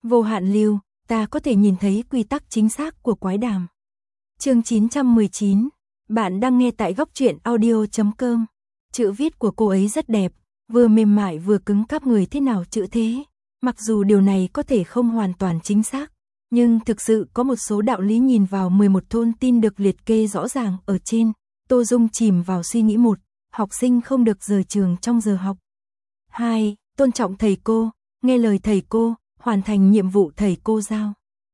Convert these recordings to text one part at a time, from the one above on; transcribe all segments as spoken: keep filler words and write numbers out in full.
Vô hạn lưu, ta có thể nhìn thấy quy tắc chính xác của quái đàm. Chương chín trăm mười chín, bạn đang nghe tại góc truyện audio chấm com. Chữ viết của cô ấy rất đẹp, vừa mềm mại vừa cứng cáp, người thế nào chữ thế. Mặc dù điều này có thể không hoàn toàn chính xác, nhưng thực sự có một số đạo lý nhìn vào mười một thôn tin được liệt kê rõ ràng ở trên. Tô Dung chìm vào suy nghĩ. Một, học sinh không được rời trường trong giờ học. Hai, tôn trọng thầy cô, nghe lời thầy cô, hoàn thành nhiệm vụ thầy cô giao.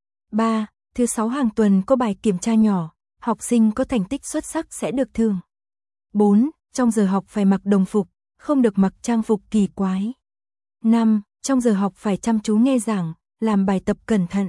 Ba, thứ sáu hàng tuần có bài kiểm tra nhỏ, học sinh có thành tích xuất sắc sẽ được thưởng. Bốn, trong giờ học phải mặc đồng phục, không được mặc trang phục kỳ quái. Năm, trong giờ học phải chăm chú nghe giảng, làm bài tập cẩn thận.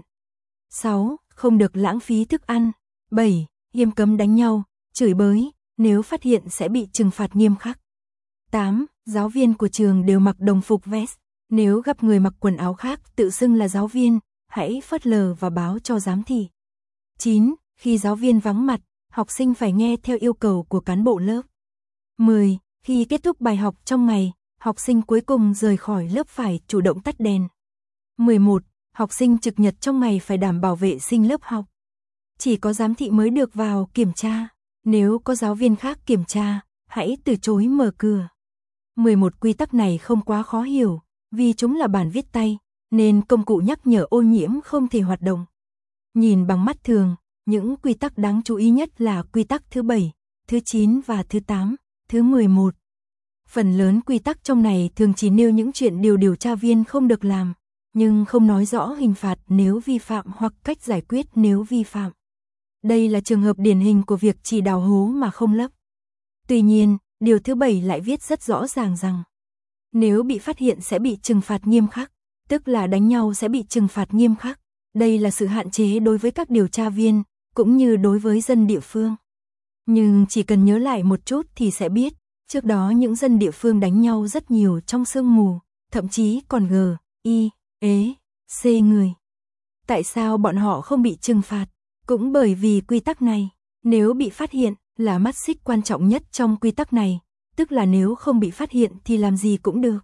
Sáu, không được lãng phí thức ăn. Bảy, nghiêm cấm đánh nhau, chửi bới, nếu phát hiện sẽ bị trừng phạt nghiêm khắc. Tám, giáo viên của trường đều mặc đồng phục vest, nếu gặp người mặc quần áo khác tự xưng là giáo viên, hãy phớt lờ và báo cho giám thị. Chín, khi giáo viên vắng mặt, học sinh phải nghe theo yêu cầu của cán bộ lớp. Mười, khi kết thúc bài học trong ngày, học sinh cuối cùng rời khỏi lớp phải chủ động tắt đèn. Mười một, học sinh trực nhật trong ngày phải đảm bảo vệ sinh lớp học. Chỉ có giám thị mới được vào kiểm tra, nếu có giáo viên khác kiểm tra, hãy từ chối mở cửa. Mười một quy tắc này không quá khó hiểu, vì chúng là bản viết tay, nên công cụ nhắc nhở ô nhiễm không thể hoạt động. Nhìn bằng mắt thường, những quy tắc đáng chú ý nhất là quy tắc thứ bảy, thứ chín và thứ tám, thứ mười một. Phần lớn quy tắc trong này thường chỉ nêu những chuyện điều điều tra viên không được làm, nhưng không nói rõ hình phạt nếu vi phạm hoặc cách giải quyết nếu vi phạm. Đây là trường hợp điển hình của việc chỉ đào hố mà không lấp. Tuy nhiên, điều thứ bảy lại viết rất rõ ràng rằng nếu bị phát hiện sẽ bị trừng phạt nghiêm khắc, tức là đánh nhau sẽ bị trừng phạt nghiêm khắc. Đây là sự hạn chế đối với các điều tra viên, cũng như đối với dân địa phương. Nhưng chỉ cần nhớ lại một chút thì sẽ biết, trước đó những dân địa phương đánh nhau rất nhiều trong sương mù, thậm chí còn G, I, ế, C người. Tại sao bọn họ không bị trừng phạt? Cũng bởi vì quy tắc này, nếu bị phát hiện, là mắt xích quan trọng nhất trong quy tắc này, tức là nếu không bị phát hiện thì làm gì cũng được.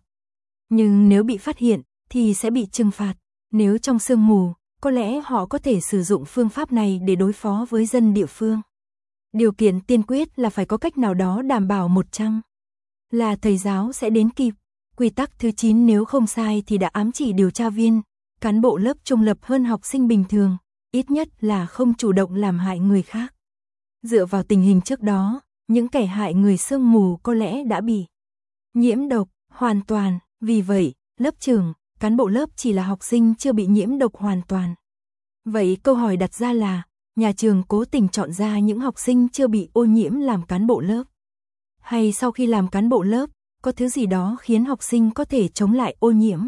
Nhưng nếu bị phát hiện, thì sẽ bị trừng phạt. Nếu trong sương mù, có lẽ họ có thể sử dụng phương pháp này để đối phó với dân địa phương. Điều kiện tiên quyết là phải có cách nào đó đảm bảo một trăm là thầy giáo sẽ đến kịp. Quy tắc thứ chín nếu không sai thì đã ám chỉ điều tra viên, cán bộ lớp trung lập hơn học sinh bình thường, ít nhất là không chủ động làm hại người khác. Dựa vào tình hình trước đó, những kẻ hại người sương mù có lẽ đã bị nhiễm độc hoàn toàn, vì vậy, lớp trưởng, cán bộ lớp chỉ là học sinh chưa bị nhiễm độc hoàn toàn. Vậy câu hỏi đặt ra là, nhà trường cố tình chọn ra những học sinh chưa bị ô nhiễm làm cán bộ lớp? Hay sau khi làm cán bộ lớp, có thứ gì đó khiến học sinh có thể chống lại ô nhiễm?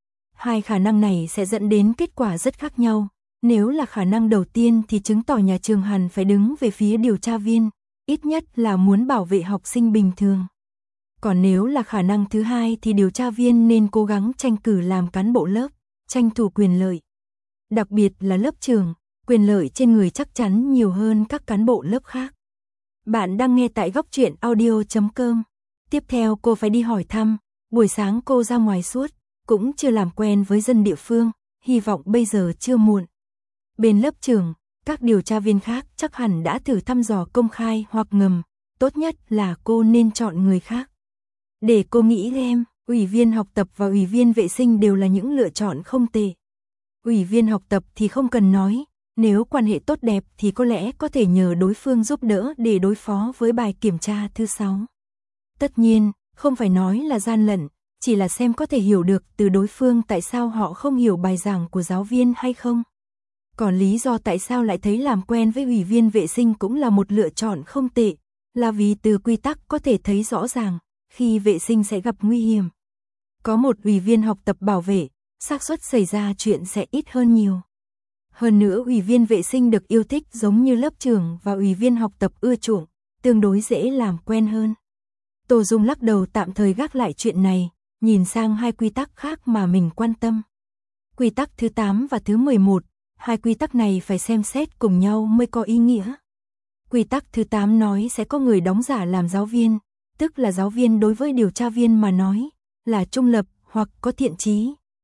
Hai khả năng này sẽ dẫn đến kết quả rất khác nhau. Nếu là khả năng đầu tiên thì chứng tỏ nhà trường hẳn phải đứng về phía điều tra viên, ít nhất là muốn bảo vệ học sinh bình thường. Còn nếu là khả năng thứ hai thì điều tra viên nên cố gắng tranh cử làm cán bộ lớp, tranh thủ quyền lợi. Đặc biệt là lớp trưởng, quyền lợi trên người chắc chắn nhiều hơn các cán bộ lớp khác. Bạn đang nghe tại góc truyện audio chấm com. Tiếp theo cô phải đi hỏi thăm, buổi sáng cô ra ngoài suốt, cũng chưa làm quen với dân địa phương, hy vọng bây giờ chưa muộn. Bên lớp trưởng, các điều tra viên khác chắc hẳn đã thử thăm dò công khai hoặc ngầm, tốt nhất là cô nên chọn người khác. Để cô nghĩ em, ủy viên học tập và ủy viên vệ sinh đều là những lựa chọn không tệ. Ủy viên học tập thì không cần nói, nếu quan hệ tốt đẹp thì có lẽ có thể nhờ đối phương giúp đỡ để đối phó với bài kiểm tra thứ sáu. Tất nhiên, không phải nói là gian lận, chỉ là xem có thể hiểu được từ đối phương tại sao họ không hiểu bài giảng của giáo viên hay không. Còn lý do tại sao lại thấy làm quen với ủy viên vệ sinh cũng là một lựa chọn không tệ, là vì từ quy tắc có thể thấy rõ ràng, khi vệ sinh sẽ gặp nguy hiểm. Có một ủy viên học tập bảo vệ, xác suất xảy ra chuyện sẽ ít hơn nhiều. Hơn nữa ủy viên vệ sinh được yêu thích giống như lớp trưởng và ủy viên học tập ưa chuộng, tương đối dễ làm quen hơn. Tô Dung lắc đầu tạm thời gác lại chuyện này, nhìn sang hai quy tắc khác mà mình quan tâm. Quy tắc thứ tám và thứ mười một, hai quy tắc này phải xem xét cùng nhau mới có ý nghĩa. Quy tắc thứ tám nói sẽ có người đóng giả làm giáo viên, tức là giáo viên đối với điều tra viên mà nói, là trung lập hoặc có thiện chí,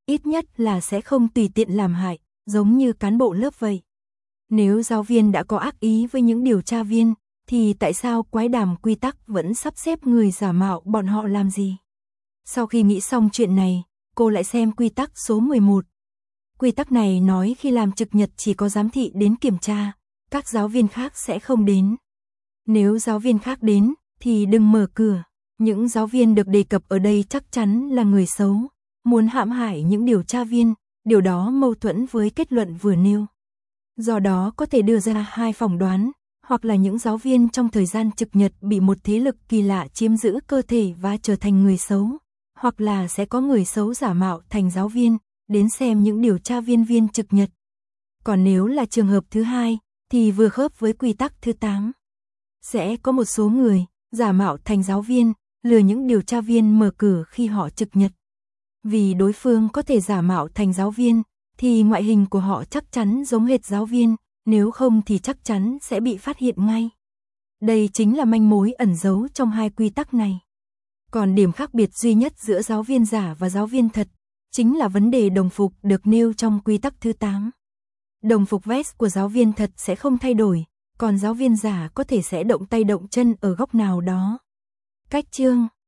ít nhất là sẽ không tùy tiện làm hại, giống như cán bộ lớp vậy. Nếu giáo viên đã có ác ý với những điều tra viên, thì tại sao quái đàm quy tắc vẫn sắp xếp người giả mạo bọn họ làm gì? Sau khi nghĩ xong chuyện này, cô lại xem quy tắc số mười một. Quy tắc này nói khi làm trực nhật chỉ có giám thị đến kiểm tra, các giáo viên khác sẽ không đến. Nếu giáo viên khác đến, thì đừng mở cửa. Những giáo viên được đề cập ở đây chắc chắn là người xấu, muốn hãm hại những điều tra viên, điều đó mâu thuẫn với kết luận vừa nêu. Do đó có thể đưa ra hai phỏng đoán, hoặc là những giáo viên trong thời gian trực nhật bị một thế lực kỳ lạ chiếm giữ cơ thể và trở thành người xấu, hoặc là sẽ có người xấu giả mạo thành giáo viên, đến xem những điều tra viên viên trực nhật. Còn nếu là trường hợp thứ hai, thì vừa khớp với quy tắc thứ tám. Sẽ có một số người giả mạo thành giáo viên, lừa những điều tra viên mở cửa khi họ trực nhật. Vì đối phương có thể giả mạo thành giáo viên, thì ngoại hình của họ chắc chắn giống hệt giáo viên, nếu không thì chắc chắn sẽ bị phát hiện ngay. Đây chính là manh mối ẩn giấu trong hai quy tắc này. Còn điểm khác biệt duy nhất giữa giáo viên giả và giáo viên thật, chính là vấn đề đồng phục được nêu trong quy tắc thứ tám. Đồng phục vest của giáo viên thật sẽ không thay đổi, còn giáo viên giả có thể sẽ động tay động chân ở góc nào đó. Cách chương